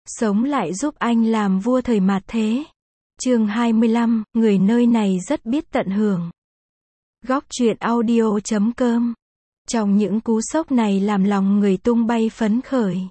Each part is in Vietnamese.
sống lại giúp anh làm vua thời mạt thế. Chương 25, người nơi này rất biết tận hưởng. Góc truyện audio.com. Trong những cú sốc này làm lòng người tung bay phấn khởi.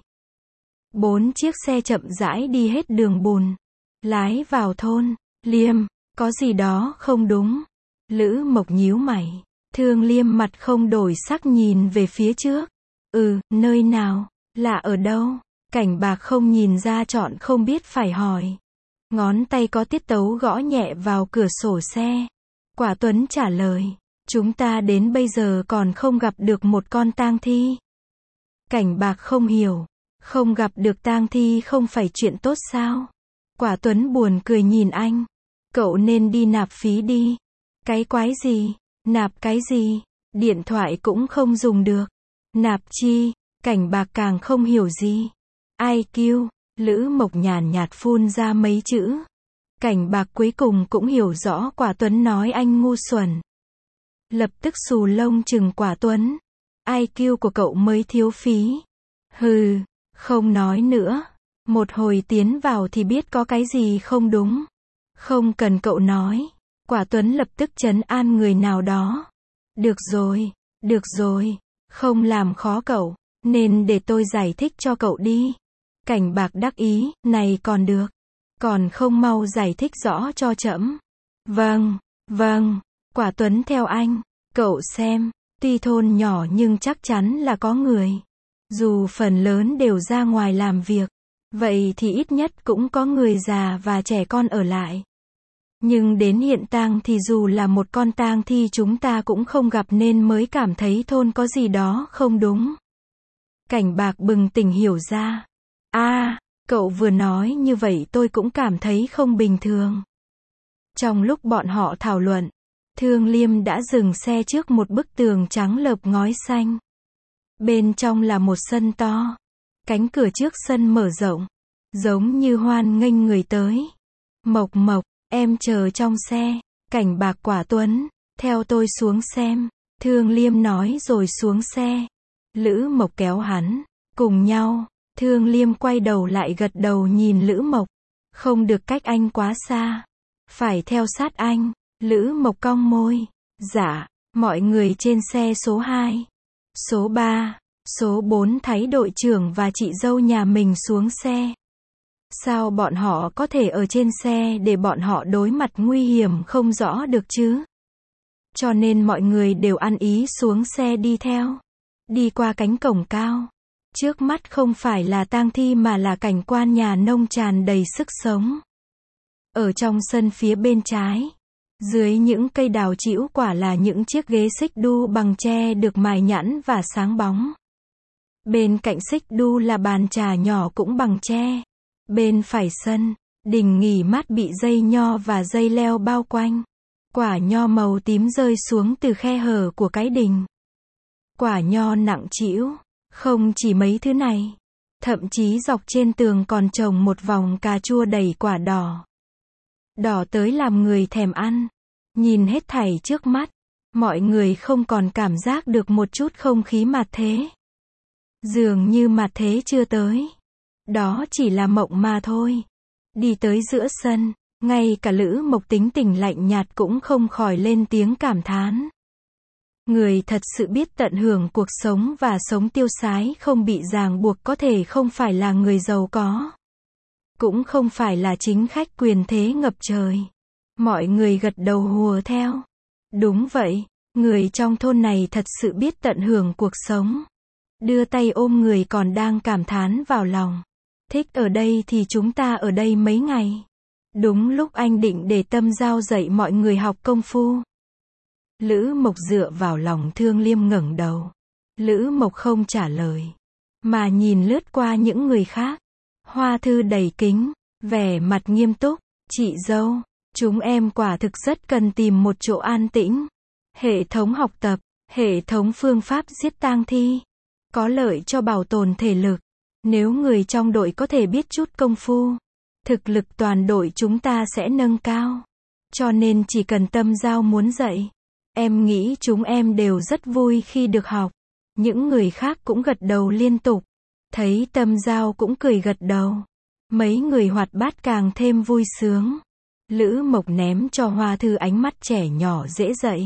4 chiếc xe chậm rãi đi hết đường bùn, lái vào thôn. Liêm, có gì đó không đúng. Lữ Mộc nhíu mày. Thương Liêm mặt không đổi sắc nhìn về phía trước. Nơi nào? Là ở đâu? Cảnh Bạc không nhìn ra chọn không biết phải hỏi. Ngón tay có tiết tấu gõ nhẹ vào cửa sổ xe. Quả Tuấn trả lời. Chúng ta đến bây giờ còn không gặp được một con tang thi. Cảnh Bạc không hiểu. Không gặp được tang thi không phải chuyện tốt sao? Quả Tuấn buồn cười nhìn anh. Cậu nên đi nạp phí đi. Cái quái gì? Nạp cái gì? Điện thoại cũng không dùng được. Nạp chi? Cảnh Bạc càng không hiểu gì. IQ, Lữ Mộc nhàn nhạt phun ra mấy chữ. Cảnh Bạc cuối cùng cũng hiểu rõ Quả Tuấn nói anh ngu xuẩn. Lập tức xù lông chừng Quả Tuấn. IQ của cậu mới thiếu phí. Hừ, không nói nữa. Một hồi tiến vào thì biết có cái gì không đúng. Không cần cậu nói. Quả Tuấn lập tức trấn an người nào đó. Được rồi, không làm khó cậu, nên để tôi giải thích cho cậu đi. Cảnh Bạc đắc ý, này còn được. Còn không mau giải thích rõ cho trẫm. Vâng, Quả Tuấn theo anh. Cậu xem, tuy thôn nhỏ nhưng chắc chắn là có người. Dù phần lớn đều ra ngoài làm việc, vậy thì ít nhất cũng có người già và trẻ con ở lại. Nhưng đến hiện tang thì dù là một con tang thi chúng ta cũng không gặp nên mới cảm thấy thôn có gì đó không đúng. Cảnh Bạc bừng tỉnh hiểu ra. Cậu vừa nói như vậy tôi cũng cảm thấy không bình thường. Trong lúc bọn họ thảo luận, Thương Liêm đã dừng xe trước một bức tường trắng lợp ngói xanh. Bên trong là một sân to. Cánh cửa trước sân mở rộng, giống như hoan nghênh người tới. Mộc, em chờ trong xe. Cảnh Bạc Quả Tuấn, theo tôi xuống xem. Thương Liêm nói rồi xuống xe. Lữ Mộc kéo hắn, cùng nhau. Thương Liêm quay đầu lại gật đầu nhìn Lữ Mộc. Không được cách anh quá xa. Phải theo sát anh. Lữ Mộc cong môi. Dạ, mọi người trên xe số 2, số 3, số 4 thấy đội trưởng và chị dâu nhà mình xuống xe. Sao bọn họ có thể ở trên xe để bọn họ đối mặt nguy hiểm không rõ được chứ? Cho nên mọi người đều ăn ý xuống xe đi theo. Đi qua cánh cổng cao. Trước mắt không phải là tang thi mà là cảnh quan nhà nông tràn đầy sức sống. Ở trong sân phía bên trái, dưới những cây đào trĩu quả là những chiếc ghế xích đu bằng tre được mài nhẵn và sáng bóng. Bên cạnh xích đu là bàn trà nhỏ cũng bằng tre. Bên phải sân, đình nghỉ mát bị dây nho và dây leo bao quanh. Quả nho màu tím rơi xuống từ khe hở của cái đình. Quả nho nặng trĩu. Không chỉ mấy thứ này, thậm chí dọc trên tường còn trồng một vòng cà chua đầy quả đỏ. Đỏ tới làm người thèm ăn. Nhìn hết thảy trước mắt, mọi người không còn cảm giác được một chút không khí mạt thế. Dường như mạt thế chưa tới. Đó chỉ là mộng mà thôi. Đi tới giữa sân, ngay cả Lữ Mộc tính tình lạnh nhạt cũng không khỏi lên tiếng cảm thán. Người thật sự biết tận hưởng cuộc sống và sống tiêu sái không bị ràng buộc có thể không phải là người giàu có. Cũng không phải là chính khách quyền thế ngập trời. Mọi người gật đầu hùa theo. Đúng vậy, người trong thôn này thật sự biết tận hưởng cuộc sống. Đưa tay ôm người còn đang cảm thán vào lòng. Thích ở đây thì chúng ta ở đây mấy ngày. Đúng lúc anh định để Tâm Giao dạy mọi người học công phu. Lữ Mộc dựa vào lòng Thương Liêm ngẩng đầu. Lữ Mộc không trả lời, mà nhìn lướt qua những người khác. Hoa Thư đầy kính, vẻ mặt nghiêm túc. Chị dâu, chúng em quả thực rất cần tìm một chỗ an tĩnh. Hệ thống học tập, hệ thống phương pháp giết tang thi, có lợi cho bảo tồn thể lực. Nếu người trong đội có thể biết chút công phu, thực lực toàn đội chúng ta sẽ nâng cao. Cho nên chỉ cần Tâm Giao muốn dạy, em nghĩ chúng em đều rất vui khi được học. Những người khác cũng gật đầu liên tục. Thấy Tâm Giao cũng cười gật đầu. Mấy người hoạt bát càng thêm vui sướng. Lữ Mộc ném cho Hoa Thư ánh mắt trẻ nhỏ dễ dậy.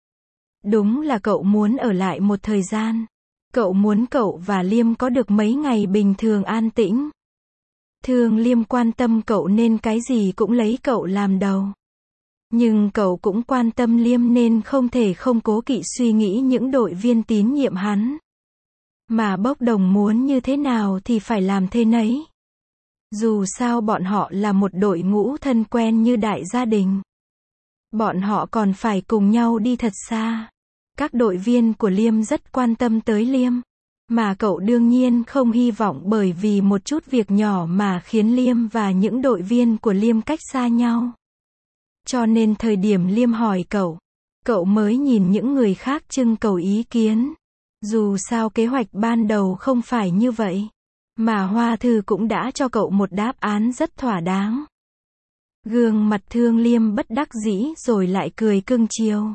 Đúng là cậu muốn ở lại một thời gian. Cậu muốn cậu và Liêm có được mấy ngày bình thường an tĩnh. Thường Liêm quan tâm cậu nên cái gì cũng lấy cậu làm đầu. Nhưng cậu cũng quan tâm Liêm nên không thể không cố kỵ suy nghĩ những đội viên tín nhiệm hắn. Mà bốc đồng muốn như thế nào thì phải làm thế nấy. Dù sao bọn họ là một đội ngũ thân quen như đại gia đình. Bọn họ còn phải cùng nhau đi thật xa. Các đội viên của Liêm rất quan tâm tới Liêm. Mà cậu đương nhiên không hy vọng bởi vì một chút việc nhỏ mà khiến Liêm và những đội viên của Liêm cách xa nhau. Cho nên thời điểm Liêm hỏi cậu mới nhìn những người khác trưng cầu ý kiến. Dù sao kế hoạch ban đầu không phải như vậy. Mà Hoa Thư cũng đã cho cậu một đáp án rất thỏa đáng. Gương mặt Thương Liêm bất đắc dĩ rồi lại cười cưng chiều.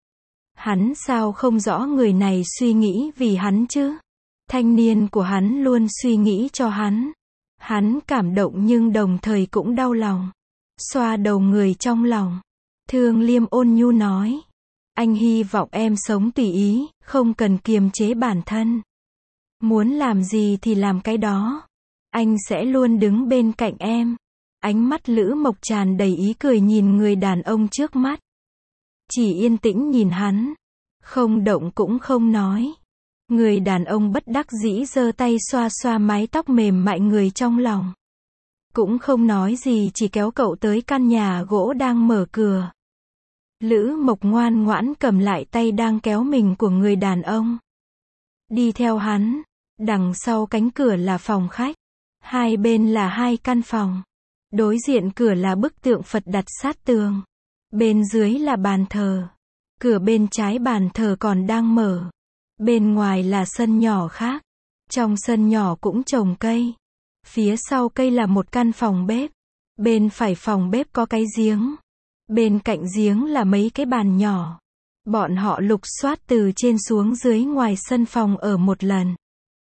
Hắn sao không rõ người này suy nghĩ vì hắn chứ? Thanh niên của hắn luôn suy nghĩ cho hắn. Hắn cảm động nhưng đồng thời cũng đau lòng. Xoa đầu người trong lòng. Thương Liêm ôn nhu nói. Anh hy vọng em sống tùy ý, không cần kiềm chế bản thân. Muốn làm gì thì làm cái đó. Anh sẽ luôn đứng bên cạnh em. Ánh mắt Lữ Mộc tràn đầy ý cười nhìn người đàn ông trước mắt. Chỉ yên tĩnh nhìn hắn. Không động cũng không nói. Người đàn ông bất đắc dĩ giơ tay xoa xoa mái tóc mềm mại người trong lòng. Cũng không nói gì chỉ kéo cậu tới căn nhà gỗ đang mở cửa. Lữ Mộc ngoan ngoãn cầm lại tay đang kéo mình của người đàn ông. Đi theo hắn. Đằng sau cánh cửa là phòng khách. Hai bên là hai căn phòng. Đối diện cửa là bức tượng Phật đặt sát tường. Bên dưới là bàn thờ. Cửa bên trái bàn thờ còn đang mở. Bên ngoài là sân nhỏ khác. Trong sân nhỏ cũng trồng cây. Phía sau cây là một căn phòng bếp. Bên phải phòng bếp có cái giếng. Bên cạnh giếng là mấy cái bàn nhỏ. Bọn họ lục soát từ trên xuống dưới ngoài sân phòng ở một lần.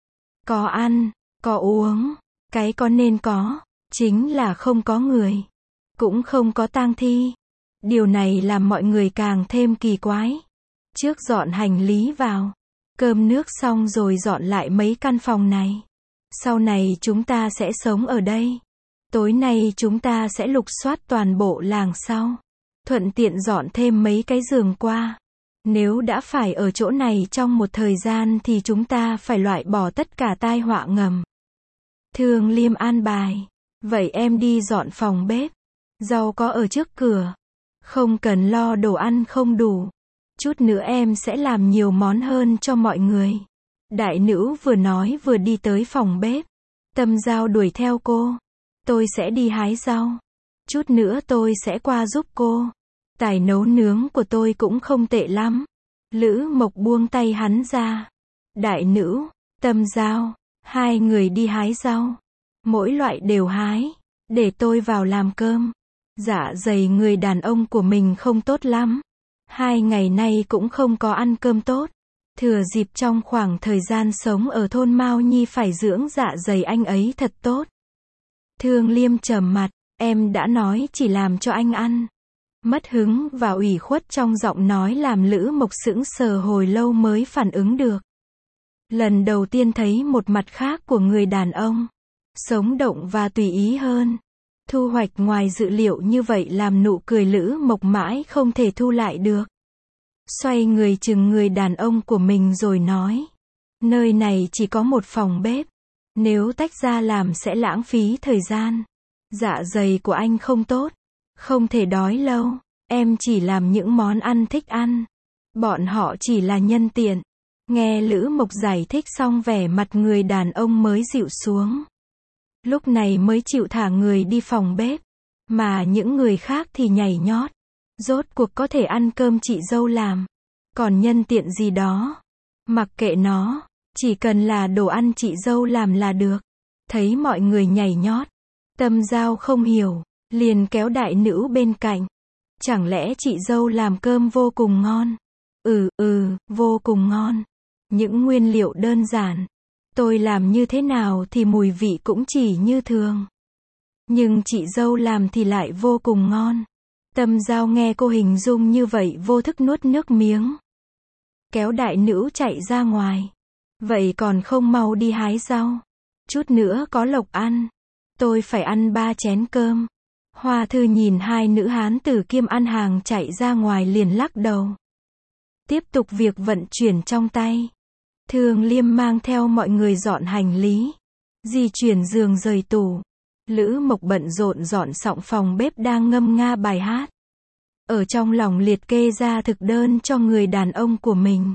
Có ăn, có uống. Cái có nên có, chính là không có người. Cũng không có tang thi. Điều này làm mọi người càng thêm kỳ quái. Trước dọn hành lý vào. Cơm nước xong rồi dọn lại mấy căn phòng này. Sau này chúng ta sẽ sống ở đây. Tối nay chúng ta sẽ lục soát toàn bộ làng sau. Thuận tiện dọn thêm mấy cái giường qua. Nếu đã phải ở chỗ này trong một thời gian thì chúng ta phải loại bỏ tất cả tai họa ngầm. Thương Liêm an bài. Vậy em đi dọn phòng bếp. Rau có ở trước cửa. Không cần lo đồ ăn không đủ. Chút nữa em sẽ làm nhiều món hơn cho mọi người. Đại nữ vừa nói vừa đi tới phòng bếp. Tâm Giao đuổi theo cô. Tôi sẽ đi hái rau. Chút nữa tôi sẽ qua giúp cô. Tài nấu nướng của tôi cũng không tệ lắm. Lữ Mộc buông tay hắn ra. Đại nữ, Tâm Giao, hai người đi hái rau. Mỗi loại đều hái. Để tôi vào làm cơm. Dạ dày người đàn ông của mình không tốt lắm. 2 ngày nay cũng không có ăn cơm tốt. Thừa dịp trong khoảng thời gian sống ở thôn Mao Nhi phải dưỡng dạ dày anh ấy thật tốt. Thương Liêm trầm mặt, em đã nói chỉ làm cho anh ăn. Mất hứng và ủy khuất trong giọng nói làm Lữ Mộc sững sờ hồi lâu mới phản ứng được. Lần đầu tiên thấy một mặt khác của người đàn ông. Sống động và tùy ý hơn. Thu hoạch ngoài dự liệu như vậy làm nụ cười Lữ Mộc mãi không thể thu lại được. Xoay người chừng người đàn ông của mình rồi nói. Nơi này chỉ có một phòng bếp. Nếu tách ra làm sẽ lãng phí thời gian. Dạ dày của anh không tốt. Không thể đói lâu. Em chỉ làm những món ăn thích ăn. Bọn họ chỉ là nhân tiện. Nghe Lữ Mộc giải thích xong vẻ mặt người đàn ông mới dịu xuống. Lúc này mới chịu thả người đi phòng bếp. Mà những người khác thì nhảy nhót. Rốt cuộc có thể ăn cơm chị dâu làm. Còn nhân tiện gì đó. Mặc kệ nó. Chỉ cần là đồ ăn chị dâu làm là được. Thấy mọi người nhảy nhót. Tâm Giao không hiểu. Liền kéo đại nữ bên cạnh. Chẳng lẽ chị dâu làm cơm vô cùng ngon? Vô cùng ngon. Những nguyên liệu đơn giản. Tôi làm như thế nào thì mùi vị cũng chỉ như thường. Nhưng chị dâu làm thì lại vô cùng ngon. Tâm Giao nghe cô hình dung như vậy vô thức nuốt nước miếng. Kéo đại nữ chạy ra ngoài. Vậy còn không mau đi hái rau. Chút nữa có lộc ăn. Tôi phải ăn 3 chén cơm. Hoa Thư nhìn hai nữ hán tử kiêm ăn hàng chạy ra ngoài liền lắc đầu. Tiếp tục việc vận chuyển trong tay. Thương Liêm mang theo mọi người dọn hành lý. Di chuyển giường rời tủ. Lữ Mộc bận rộn dọn xọng phòng bếp đang ngâm nga bài hát. Ở trong lòng liệt kê ra thực đơn cho người đàn ông của mình.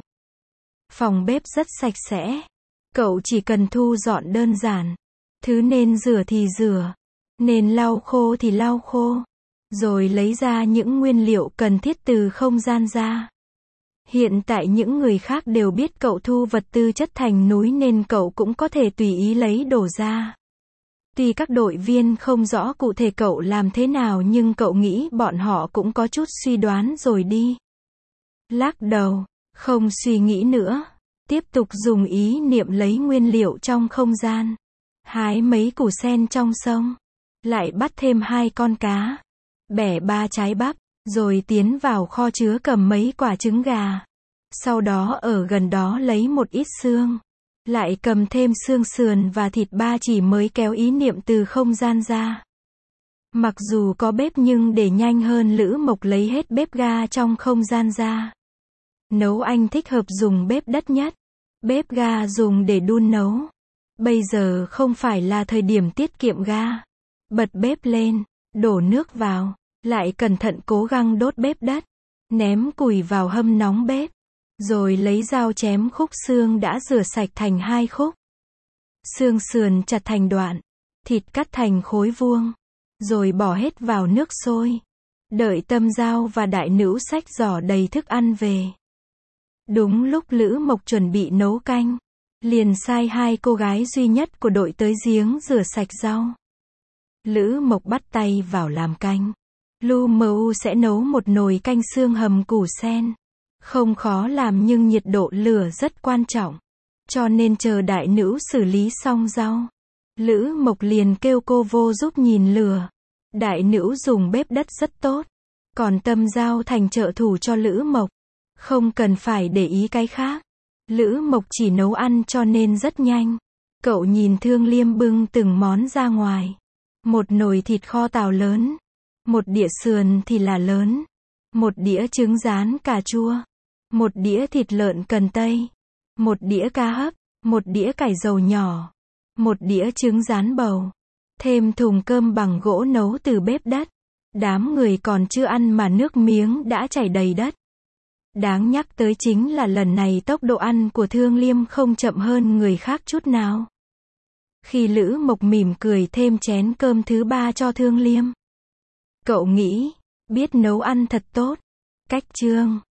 Phòng bếp rất sạch sẽ. Cậu chỉ cần thu dọn đơn giản. Thứ nên rửa thì rửa. Nên lau khô thì lau khô. Rồi lấy ra những nguyên liệu cần thiết từ không gian ra. Hiện tại những người khác đều biết cậu thu vật tư chất thành núi nên cậu cũng có thể tùy ý lấy đổ ra. Tuy các đội viên không rõ cụ thể cậu làm thế nào nhưng cậu nghĩ bọn họ cũng có chút suy đoán rồi đi. Lắc đầu, không suy nghĩ nữa. Tiếp tục dùng ý niệm lấy nguyên liệu trong không gian. Hái mấy củ sen trong sông. Lại bắt thêm 2 con cá. Bẻ 3 trái bắp. Rồi tiến vào kho chứa cầm mấy quả trứng gà. Sau đó ở gần đó lấy một ít xương. Lại cầm thêm xương sườn và thịt ba chỉ mới kéo ý niệm từ không gian ra. Mặc dù có bếp nhưng để nhanh hơn Lữ Mộc lấy hết bếp ga trong không gian ra. Nấu anh thích hợp dùng bếp đất nhất. Bếp ga dùng để đun nấu. Bây giờ không phải là thời điểm tiết kiệm ga. Bật bếp lên, đổ nước vào, lại cẩn thận cố gắng đốt bếp đất. Ném củi vào hâm nóng bếp. Rồi lấy dao chém khúc xương đã rửa sạch thành 2 khúc. Xương sườn chặt thành đoạn. Thịt cắt thành khối vuông. Rồi bỏ hết vào nước sôi. Đợi Tâm Giao và đại nữ xách giỏ đầy thức ăn về. Đúng lúc Lữ Mộc chuẩn bị nấu canh. Liền sai 2 cô gái duy nhất của đội tới giếng rửa sạch rau. Lữ Mộc bắt tay vào làm canh. Lu Mưu sẽ nấu một nồi canh xương hầm củ sen. Không khó làm nhưng nhiệt độ lửa rất quan trọng. Cho nên chờ đại nữ xử lý xong rau. Lữ Mộc liền kêu cô vô giúp nhìn lửa. Đại nữ dùng bếp đất rất tốt. Còn Tâm Giao thành trợ thủ cho Lữ Mộc. Không cần phải để ý cái khác. Lữ Mộc chỉ nấu ăn cho nên rất nhanh. Cậu nhìn Thương Liêm bưng từng món ra ngoài. Một nồi thịt kho tàu lớn. Một đĩa sườn thì là lớn. Một đĩa trứng rán cà chua. Một đĩa thịt lợn cần tây. Một đĩa cá hấp. Một đĩa cải dầu nhỏ. Một đĩa trứng rán bầu. Thêm thùng cơm bằng gỗ nấu từ bếp đất. Đám người còn chưa ăn mà nước miếng đã chảy đầy đất. Đáng nhắc tới chính là lần này tốc độ ăn của Thương Liêm không chậm hơn người khác chút nào. Khi Lữ Mộc mỉm cười thêm chén cơm thứ 3 cho Thương Liêm. Cậu nghĩ, biết nấu ăn thật tốt. Cách chương